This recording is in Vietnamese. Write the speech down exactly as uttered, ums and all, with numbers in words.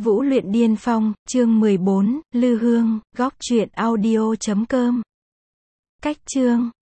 Vũ luyện điên phong, chương mười bốn, Lư Hương, góc truyện audio chấm com. Cách chương